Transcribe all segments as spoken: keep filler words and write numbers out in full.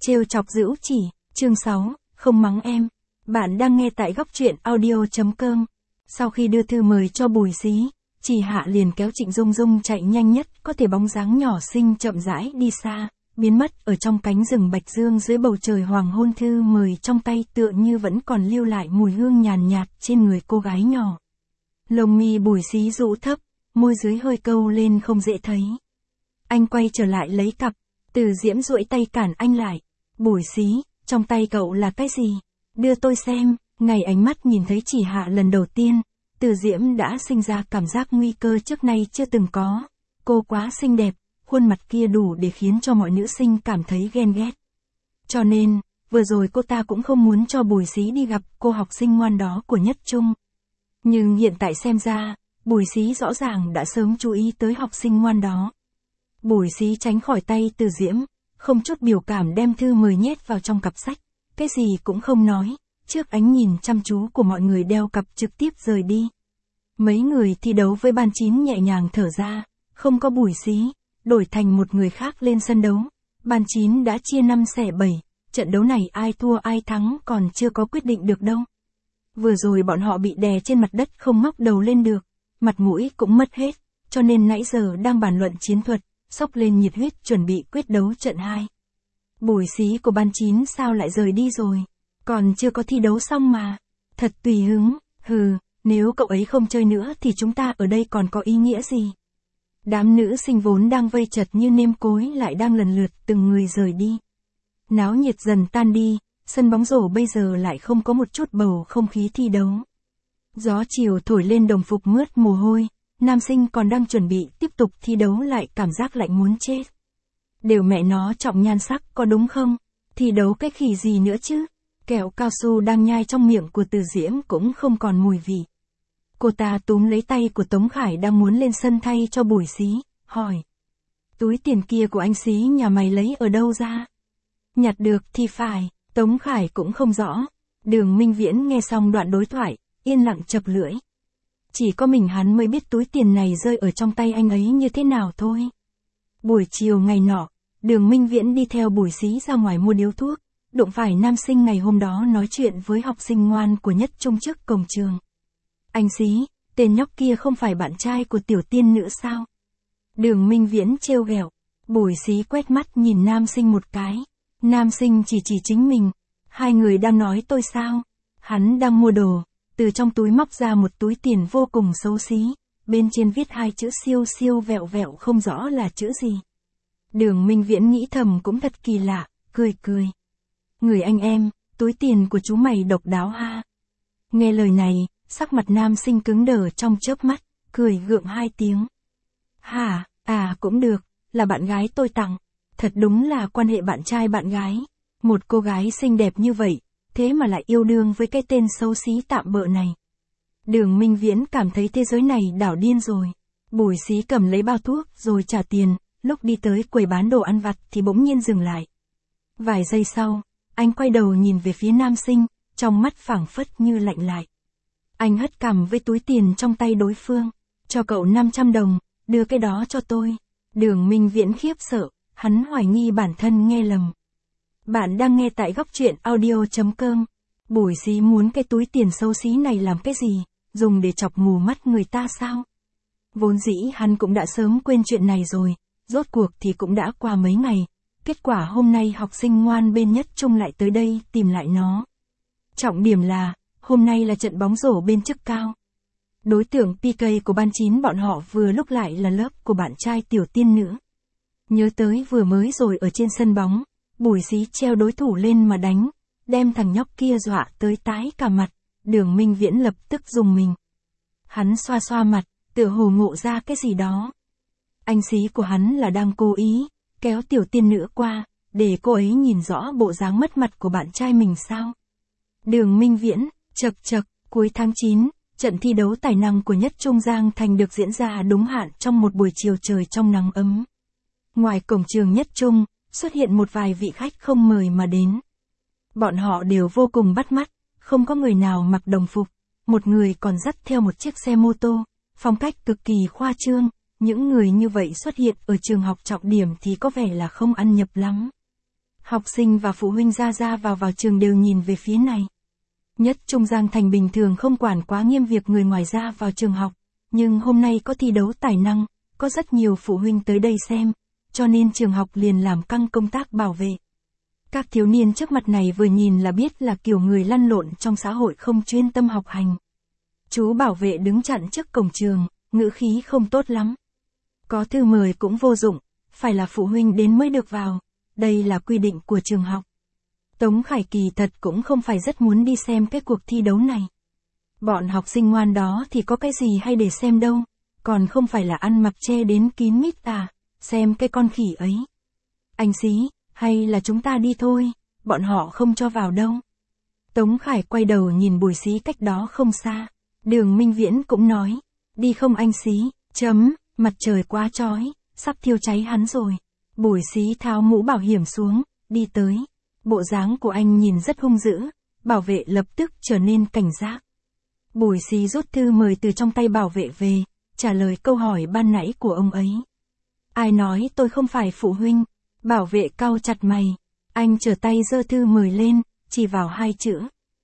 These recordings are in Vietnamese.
Trêu chọc dữ chỉ, chương sáu, không mắng em. Bạn đang nghe tại góc truyện audio.com. Sau khi đưa thư mời cho Bùi Xí, chị Hạ liền kéo Trịnh Dung Dung chạy nhanh nhất có thể, bóng dáng nhỏ xinh chậm rãi đi xa, biến mất ở trong cánh rừng bạch dương dưới bầu trời hoàng hôn. Thư mời trong tay tựa như vẫn còn lưu lại mùi hương nhàn nhạt trên người cô gái nhỏ. Lông mi Bùi Xí rũ thấp, môi dưới hơi câu lên không dễ thấy. Anh quay trở lại lấy cặp, Từ Diễm duỗi tay cản anh lại. Bùi Xí, trong tay cậu là cái gì? Đưa tôi xem. Ngày ánh mắt nhìn thấy chị Hạ lần đầu tiên, Từ Diễm đã sinh ra cảm giác nguy cơ trước nay chưa từng có. Cô quá xinh đẹp, khuôn mặt kia đủ để khiến cho mọi nữ sinh cảm thấy ghen ghét. Cho nên, vừa rồi cô ta cũng không muốn cho Bùi Xí đi gặp cô học sinh ngoan đó của Nhất Trung. Nhưng hiện tại xem ra, Bùi Xí rõ ràng đã sớm chú ý tới học sinh ngoan đó. Bùi Xí tránh khỏi tay Từ Diễm, không chút biểu cảm đem thư mời nhét vào trong cặp sách, cái gì cũng không nói, trước ánh nhìn chăm chú của mọi người đeo cặp trực tiếp rời đi. Mấy người thi đấu với ban chín nhẹ nhàng thở ra, không có Bùi Xí, đổi thành một người khác lên sân đấu. Ban chín đã chia năm xẻ bảy, trận đấu này ai thua ai thắng còn chưa có quyết định được đâu. Vừa rồi bọn họ bị đè trên mặt đất không ngóc đầu lên được, mặt mũi cũng mất hết, cho nên nãy giờ đang bàn luận chiến thuật, xốc lên nhiệt huyết chuẩn bị quyết đấu trận hai. Bùi Xí của ban chín sao lại rời đi rồi? Còn chưa có thi đấu xong mà. Thật tùy hứng, hừ, nếu cậu ấy không chơi nữa thì chúng ta ở đây còn có ý nghĩa gì? Đám nữ sinh vốn đang vây chật như nêm cối lại đang lần lượt từng người rời đi. Náo nhiệt dần tan đi, sân bóng rổ bây giờ lại không có một chút bầu không khí thi đấu. Gió chiều thổi lên đồng phục mướt mồ hôi, nam sinh còn đang chuẩn bị tiếp tục thi đấu lại cảm giác lạnh muốn chết. Đều mẹ nó trọng nhan sắc có đúng không? Thi đấu cái khỉ gì nữa chứ? Kẹo cao su đang nhai trong miệng của Từ Diễm cũng không còn mùi vị. Cô ta túm lấy tay của Tống Khải đang muốn lên sân thay cho Bùi Xí, hỏi. Túi tiền kia của anh Xí nhà mày lấy ở đâu ra? Nhặt được thì phải, Tống Khải cũng không rõ. Đường Minh Viễn nghe xong đoạn đối thoại, yên lặng chập lưỡi. Chỉ có mình hắn mới biết túi tiền này rơi ở trong tay anh ấy như thế nào thôi. Buổi chiều ngày nọ, Đường Minh Viễn đi theo Bùi Xí ra ngoài mua điếu thuốc, đụng phải nam sinh ngày hôm đó nói chuyện với học sinh ngoan của Nhất Trung trước cổng trường. Anh Xí, tên nhóc kia không phải bạn trai của tiểu tiên nữ sao? Đường Minh Viễn trêu ghẹo. Bùi Xí quét mắt nhìn nam sinh một cái. Nam sinh chỉ chỉ chính mình. Hai người đang nói tôi sao? Hắn đang mua đồ, từ trong túi móc ra một túi tiền vô cùng xấu xí, bên trên viết hai chữ siêu siêu vẹo vẹo không rõ là chữ gì. Đường Minh Viễn nghĩ thầm cũng thật kỳ lạ, cười cười. Người anh em, túi tiền của chú mày độc đáo ha. Nghe lời này, sắc mặt nam sinh cứng đờ trong chớp mắt, cười gượng hai tiếng. Hả, à cũng được, là bạn gái tôi tặng. Thật đúng là quan hệ bạn trai bạn gái. Một cô gái xinh đẹp như vậy, thế mà lại yêu đương với cái tên xấu xí tạm bợ này. Đường Minh Viễn cảm thấy thế giới này đảo điên rồi. Bùi Xí cầm lấy bao thuốc rồi trả tiền, lúc đi tới quầy bán đồ ăn vặt thì bỗng nhiên dừng lại. Vài giây sau, anh quay đầu nhìn về phía nam sinh, trong mắt phảng phất như lạnh lại. Anh hất cằm với túi tiền trong tay đối phương. Cho cậu năm trăm đồng, đưa cái đó cho tôi. Đường Minh Viễn khiếp sợ, hắn hoài nghi bản thân nghe lầm. Bạn đang nghe tại góc truyện audio.com. Bùi Xí muốn cái túi tiền xấu xí này làm cái gì? Dùng để chọc mù mắt người ta sao? Vốn dĩ hắn cũng đã sớm quên chuyện này rồi, rốt cuộc thì cũng đã qua mấy ngày. Kết quả hôm nay học sinh ngoan bên Nhất Trung lại tới đây tìm lại nó. Trọng điểm là, hôm nay là trận bóng rổ bên chức cao. Đối tượng pê ca của ban chín bọn họ vừa lúc lại là lớp của bạn trai tiểu tiên nữ. Nhớ tới vừa mới rồi ở trên sân bóng, Bùi Xí treo đối thủ lên mà đánh, đem thằng nhóc kia dọa tới tái cả mặt. Đường Minh Viễn lập tức rùng mình. Hắn xoa xoa mặt, tựa hồ ngộ ra cái gì đó. Anh Xí của hắn là đang cố ý kéo tiểu tiên nữ qua, để cô ấy nhìn rõ bộ dáng mất mặt của bạn trai mình sao? Đường Minh Viễn, chật chật, cuối tháng chín, trận thi đấu tài năng của Nhất Trung Giang Thành được diễn ra đúng hạn trong một buổi chiều trời trong nắng ấm. Ngoài cổng trường Nhất Trung, xuất hiện một vài vị khách không mời mà đến. Bọn họ đều vô cùng bắt mắt, không có người nào mặc đồng phục, một người còn dắt theo một chiếc xe mô tô, phong cách cực kỳ khoa trương. Những người như vậy xuất hiện ở trường học trọng điểm thì có vẻ là không ăn nhập lắm. Học sinh và phụ huynh ra ra vào vào trường đều nhìn về phía này. Nhất Trung Giang Thành bình thường không quản quá nghiêm việc người ngoài ra vào trường học, nhưng hôm nay có thi đấu tài năng, có rất nhiều phụ huynh tới đây xem, cho nên trường học liền làm căng công tác bảo vệ. Các thiếu niên trước mặt này vừa nhìn là biết là kiểu người lăn lộn trong xã hội không chuyên tâm học hành. Chú bảo vệ đứng chặn trước cổng trường, ngữ khí không tốt lắm. Có thư mời cũng vô dụng, phải là phụ huynh đến mới được vào, đây là quy định của trường học. Tống Khải kỳ thật cũng không phải rất muốn đi xem cái cuộc thi đấu này. Bọn học sinh ngoan đó thì có cái gì hay để xem đâu, còn không phải là ăn mặc che đến kín mít à, xem cái con khỉ ấy. Anh Xí, hay là chúng ta đi thôi, bọn họ không cho vào đâu. Tống Khải quay đầu nhìn Bùi Xí cách đó không xa. Đường Minh Viễn cũng nói, đi không anh Xí, chấm, mặt trời quá chói, sắp thiêu cháy hắn rồi. Bùi Xí tháo mũ bảo hiểm xuống, đi tới. Bộ dáng của anh nhìn rất hung dữ, bảo vệ lập tức trở nên cảnh giác. Bùi Xí rút thư mời từ trong tay bảo vệ về, trả lời câu hỏi ban nãy của ông ấy. Ai nói tôi không phải phụ huynh? Bảo vệ cau chặt mày. Anh trở tay giơ thư mời lên, chỉ vào hai chữ.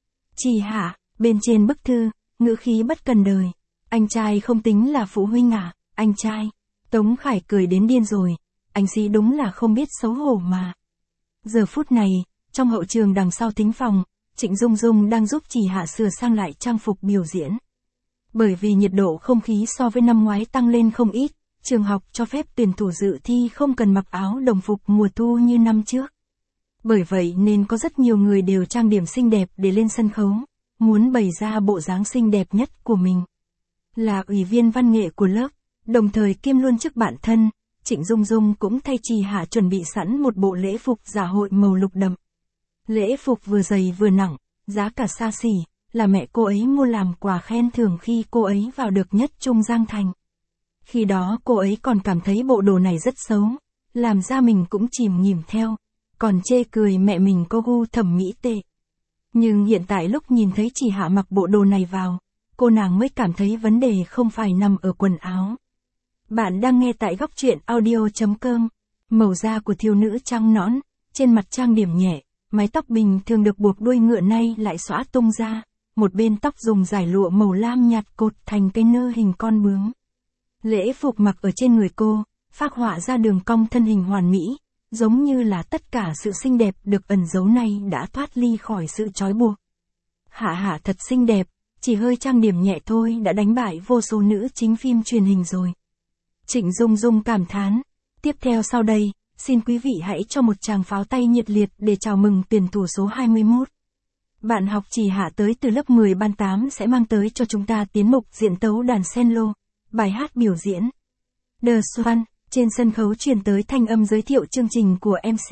Chỉ Hạ, bên trên bức thư, ngữ khí bất cần đời. Anh trai không tính là phụ huynh à, anh trai. Tống Khải cười đến điên rồi. Anh Xí đúng là không biết xấu hổ mà. Giờ phút này, trong hậu trường đằng sau thính phòng, Trịnh Dung Dung đang giúp Chỉ Hạ sửa sang lại trang phục biểu diễn. Bởi vì nhiệt độ không khí so với năm ngoái tăng lên không ít, trường học cho phép tuyển thủ dự thi không cần mặc áo đồng phục mùa thu như năm trước. Bởi vậy nên có rất nhiều người đều trang điểm xinh đẹp để lên sân khấu, muốn bày ra bộ dáng xinh đẹp nhất của mình. Là ủy viên văn nghệ của lớp, đồng thời kiêm luôn chức bạn thân, Trịnh Dung Dung cũng thay Chỉ Hạ chuẩn bị sẵn một bộ lễ phục dạ hội màu lục đậm. Lễ phục vừa dày vừa nặng, giá cả xa xỉ, là mẹ cô ấy mua làm quà khen thưởng khi cô ấy vào được Nhất Trung Giang Thành. Khi đó cô ấy còn cảm thấy bộ đồ này rất xấu, làm ra mình cũng chìm nghỉm theo, còn chê cười mẹ mình có gu thẩm mỹ tệ. Nhưng hiện tại lúc nhìn thấy Chỉ Hạ mặc bộ đồ này vào, cô nàng mới cảm thấy vấn đề không phải nằm ở quần áo. Bạn đang nghe tại góc truyện audio chấm com. Màu da của thiếu nữ trắng nõn, trên mặt trang điểm nhẹ, mái tóc bình thường được buộc đuôi ngựa nay lại xõa tung ra, một bên tóc dùng dải lụa màu lam nhạt cột thành cây nơ hình con bướm. Lễ phục mặc ở trên người cô, phác họa ra đường cong thân hình hoàn mỹ, giống như là tất cả sự xinh đẹp được ẩn giấu này đã thoát ly khỏi sự trói buộc. Hạ Hạ thật xinh đẹp, chỉ hơi trang điểm nhẹ thôi đã đánh bại vô số nữ chính phim truyền hình rồi. Trịnh Dung Dung cảm thán. Tiếp theo sau đây, xin quý vị hãy cho một tràng pháo tay nhiệt liệt để chào mừng tuyển thủ số hai mươi mốt. Bạn học Chỉ Hạ tới từ lớp mười ban tám sẽ mang tới cho chúng ta tiến mục diễn tấu đàn sen lô, bài hát biểu diễn. The Swan, trên sân khấu truyền tới thanh âm giới thiệu chương trình của em xê.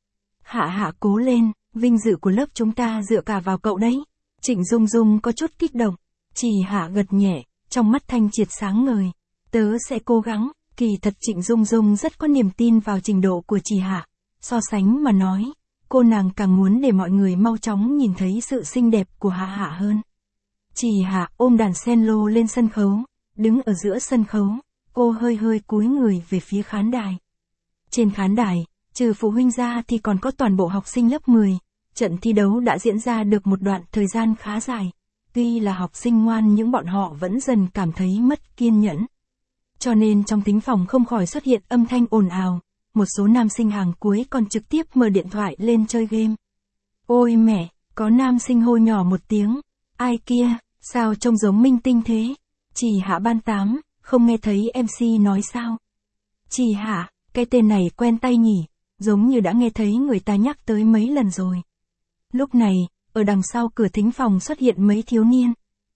Hạ Hạ cố lên, vinh dự của lớp chúng ta dựa cả vào cậu đấy. Trịnh Dung Dung có chút kích động. Chỉ Hạ gật nhẹ, trong mắt thanh triệt sáng ngời. Tớ sẽ cố gắng. Kỳ thật Trịnh Dung Dung rất có niềm tin vào trình độ của Chỉ Hạ. So sánh mà nói, cô nàng càng muốn để mọi người mau chóng nhìn thấy sự xinh đẹp của Hạ Hạ hơn. Chỉ Hạ ôm đàn sen lô lên sân khấu, đứng ở giữa sân khấu, cô hơi hơi cúi người về phía khán đài. Trên khán đài, trừ phụ huynh ra thì còn có toàn bộ học sinh lớp mười, trận thi đấu đã diễn ra được một đoạn thời gian khá dài. Tuy là học sinh ngoan nhưng bọn họ vẫn dần cảm thấy mất kiên nhẫn. Cho nên trong thính phòng không khỏi xuất hiện âm thanh ồn ào, một số nam sinh hàng cuối còn trực tiếp mở điện thoại lên chơi game. Ôi mẹ, có nam sinh hô nhỏ một tiếng, ai kia, sao trông giống minh tinh thế? Chỉ Hạ ban tám, không nghe thấy em xê nói sao? Chỉ Hạ, cái tên này quen tai nhỉ, giống như đã nghe thấy người ta nhắc tới mấy lần rồi. Lúc này, ở đằng sau cửa thính phòng xuất hiện mấy thiếu niên.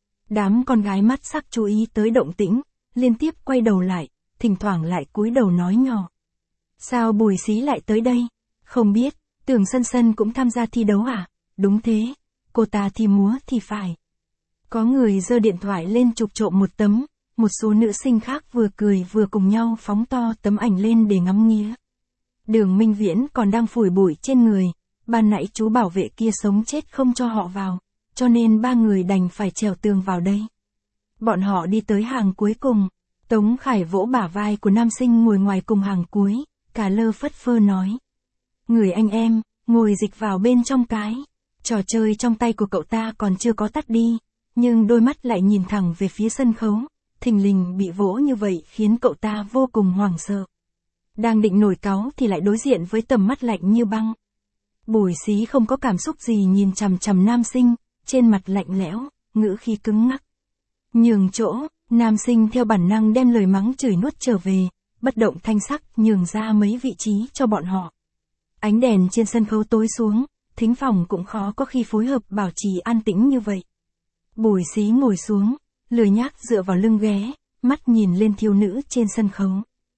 Đám con gái mắt sắc chú ý tới động tĩnh, liên tiếp quay đầu lại, thỉnh thoảng lại cúi đầu nói nhỏ. Sao Bùi Xí lại tới đây? Không biết, tưởng Sân Sân cũng tham gia thi đấu à? Đúng thế, cô ta thi múa thì phải. Có người giơ điện thoại lên chụp trộm một tấm, một số nữ sinh khác vừa cười vừa cùng nhau phóng to tấm ảnh lên để ngắm nghía. Đường Minh Viễn còn đang phủi bụi trên người, ban nãy chú bảo vệ kia sống chết không cho họ vào, cho nên ba người đành phải trèo tường vào đây. Bọn họ đi tới hàng cuối cùng, Tống Khải vỗ bả vai của nam sinh ngồi ngoài cùng hàng cuối, cả lơ phất phơ nói. Người anh em, ngồi dịch vào bên trong cái. Trò chơi trong tay của cậu ta còn chưa có tắt đi, nhưng đôi mắt lại nhìn thẳng về phía sân khấu, thình lình bị vỗ như vậy khiến cậu ta vô cùng hoảng sợ. Đang định nổi cáu thì lại đối diện với tầm mắt lạnh như băng. Bùi Xí không có cảm xúc gì nhìn chằm chằm nam sinh, trên mặt lạnh lẽo, ngữ khí cứng ngắc. Nhường chỗ, nam sinh theo bản năng đem lời mắng chửi nuốt trở về, bất động thanh sắc nhường ra mấy vị trí cho bọn họ. Ánh đèn trên sân khấu tối xuống, thính phòng cũng khó có khi phối hợp bảo trì an tĩnh như vậy. Bùi Xí ngồi xuống, lười nhác dựa vào lưng ghế, mắt nhìn lên thiếu nữ trên sân khấu.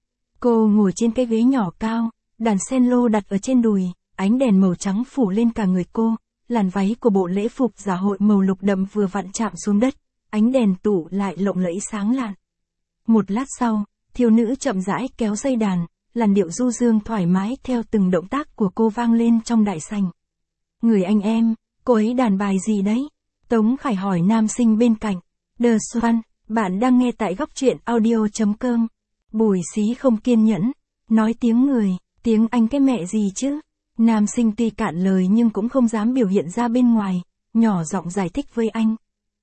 Cô ngồi trên cái ghế nhỏ cao, đàn cello đặt ở trên đùi, ánh đèn màu trắng phủ lên cả người cô, làn váy của bộ lễ phục dạ hội màu lục đậm vừa vặn chạm xuống đất, ánh đèn tủ lại lộng lẫy sáng lạn. Một lát sau, thiếu nữ chậm rãi kéo dây đàn, làn điệu du dương thoải mái theo từng động tác của cô vang lên trong đại sảnh. Người anh em, cô ấy đàn bài gì đấy? Tống Khải hỏi nam sinh bên cạnh. The Swan, bạn đang nghe tại góc truyện audio chấm com. Bùi Xí không kiên nhẫn, nói tiếng người, tiếng Anh cái mẹ gì chứ? Nam sinh tuy cạn lời nhưng cũng không dám biểu hiện ra bên ngoài, nhỏ giọng giải thích với anh.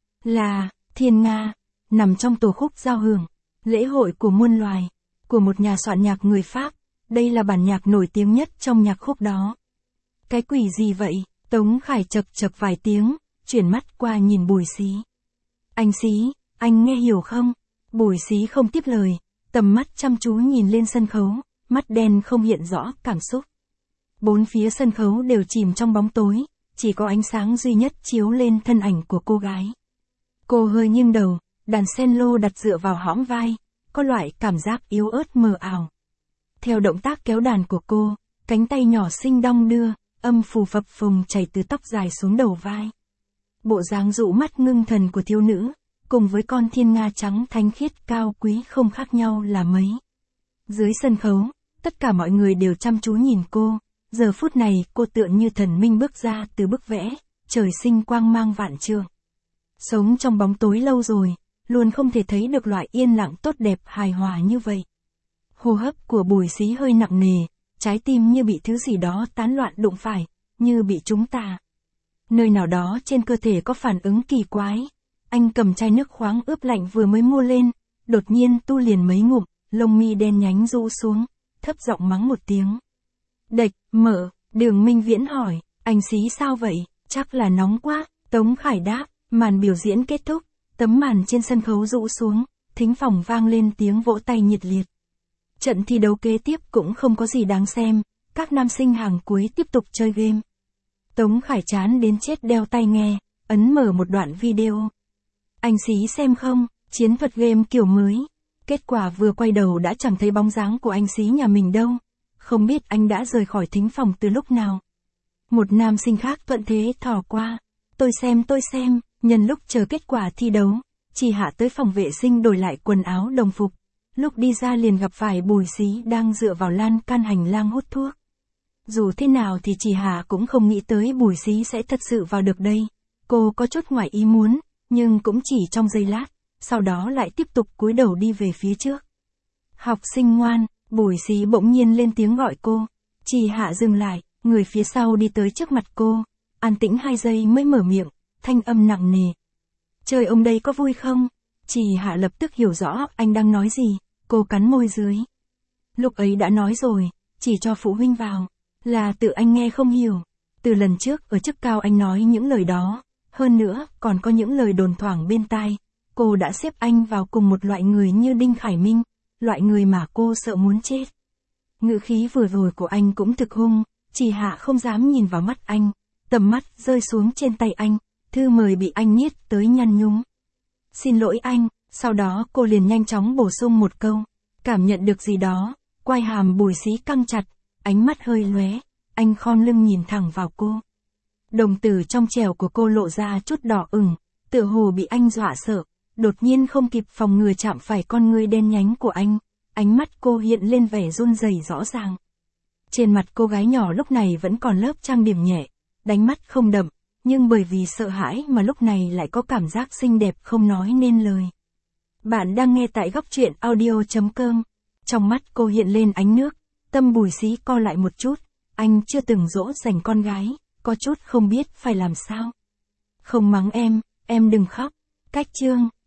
Là, Thiên Nga, nằm trong tổ khúc giao hưởng, lễ hội của muôn loài, của một nhà soạn nhạc người Pháp, đây là bản nhạc nổi tiếng nhất trong nhạc khúc đó. Cái quỷ gì vậy? Tống Khải chật chật vài tiếng, chuyển mắt qua nhìn Bùi Xí. Anh Xí, anh nghe hiểu không? Bùi Xí không tiếp lời, tầm mắt chăm chú nhìn lên sân khấu, mắt đen không hiện rõ cảm xúc. Bốn phía sân khấu đều chìm trong bóng tối, chỉ có ánh sáng duy nhất chiếu lên thân ảnh của cô gái. Cô hơi nghiêng đầu, đàn cello đặt dựa vào hõm vai, có loại cảm giác yếu ớt mờ ảo. Theo động tác kéo đàn của cô, cánh tay nhỏ xinh đong đưa, âm phù phập phồng chảy từ tóc dài xuống đầu vai. Bộ dáng dụ mắt ngưng thần của thiếu nữ, cùng với con thiên nga trắng thánh khiết cao quý không khác nhau là mấy. Dưới sân khấu, tất cả mọi người đều chăm chú nhìn cô, giờ phút này cô tựa như thần minh bước ra từ bức vẽ, trời sinh quang mang vạn trượng. Sống trong bóng tối lâu rồi, luôn không thể thấy được loại yên lặng tốt đẹp hài hòa như vậy. Hô hấp của Bùi Xí hơi nặng nề, trái tim như bị thứ gì đó tán loạn đụng phải, như bị trúng tà. Nơi nào đó trên cơ thể có phản ứng kỳ quái. Anh cầm chai nước khoáng ướp lạnh vừa mới mua lên, đột nhiên tu liền mấy ngụm, lông mi đen nhánh rũ xuống, thấp giọng mắng một tiếng. Đệch, mở, Đường Minh Viễn hỏi, anh Xí sao vậy, chắc là nóng quá, Tống Khải đáp, màn biểu diễn kết thúc, tấm màn trên sân khấu rũ xuống, thính phòng vang lên tiếng vỗ tay nhiệt liệt. Trận thi đấu kế tiếp cũng không có gì đáng xem, các nam sinh hàng cuối tiếp tục chơi game. Tống Khải chán đến chết đeo tai nghe, ấn mở một đoạn video. Anh Xí xem không, chiến thuật game kiểu mới. Kết quả vừa quay đầu đã chẳng thấy bóng dáng của anh Xí nhà mình đâu. Không biết anh đã rời khỏi thính phòng từ lúc nào. Một nam sinh khác thuận thế thò qua. Tôi xem tôi xem, nhân lúc chờ kết quả thi đấu, Chỉ Hạ tới phòng vệ sinh đổi lại quần áo đồng phục. Lúc đi ra liền gặp phải Bùi Xí đang dựa vào lan can hành lang hút thuốc. Dù thế nào thì Chỉ Hạ cũng không nghĩ tới Bùi Xí sẽ thật sự vào được đây. Cô có chút ngoài ý muốn, nhưng cũng chỉ trong giây lát, sau đó lại tiếp tục cúi đầu đi về phía trước. Học sinh ngoan, Bùi Xí bỗng nhiên lên tiếng gọi cô. Chỉ Hạ dừng lại, người phía sau đi tới trước mặt cô, an tĩnh hai giây mới mở miệng, thanh âm nặng nề. Chơi ông đây có vui không? Chỉ Hạ lập tức hiểu rõ anh đang nói gì, cô cắn môi dưới. Lúc ấy đã nói rồi, chỉ cho phụ huynh vào, là tự anh nghe không hiểu. Từ lần trước ở chức cao anh nói những lời đó, hơn nữa còn có những lời đồn thoảng bên tai, cô đã xếp anh vào cùng một loại người như Đinh Khải Minh, loại người mà cô sợ muốn chết. Ngữ khí vừa rồi của anh cũng thực hung, Chỉ Hạ không dám nhìn vào mắt anh, tầm mắt rơi xuống trên tay anh, thư mời bị anh niết tới nhăn nhúm. Xin lỗi anh, sau đó cô liền nhanh chóng bổ sung một câu, cảm nhận được gì đó, quai hàm Bùi Xí căng chặt, ánh mắt hơi lóe, anh khom lưng nhìn thẳng vào cô. Đồng tử trong trẻo của cô lộ ra chút đỏ ửng, tựa hồ bị anh dọa sợ, đột nhiên không kịp phòng ngừa chạm phải con ngươi đen nhánh của anh, ánh mắt cô hiện lên vẻ run rẩy rõ ràng. Trên mặt cô gái nhỏ lúc này vẫn còn lớp trang điểm nhẹ, đánh mắt không đậm, nhưng bởi vì sợ hãi mà lúc này lại có cảm giác xinh đẹp không nói nên lời. Bạn đang nghe tại góc truyện audio chấm com. Trong mắt cô hiện lên ánh nước, tâm Bùi Xí co lại một chút, anh chưa từng dỗ dành con gái, có chút không biết phải làm sao. Không mắng em, em đừng khóc. Cách chương.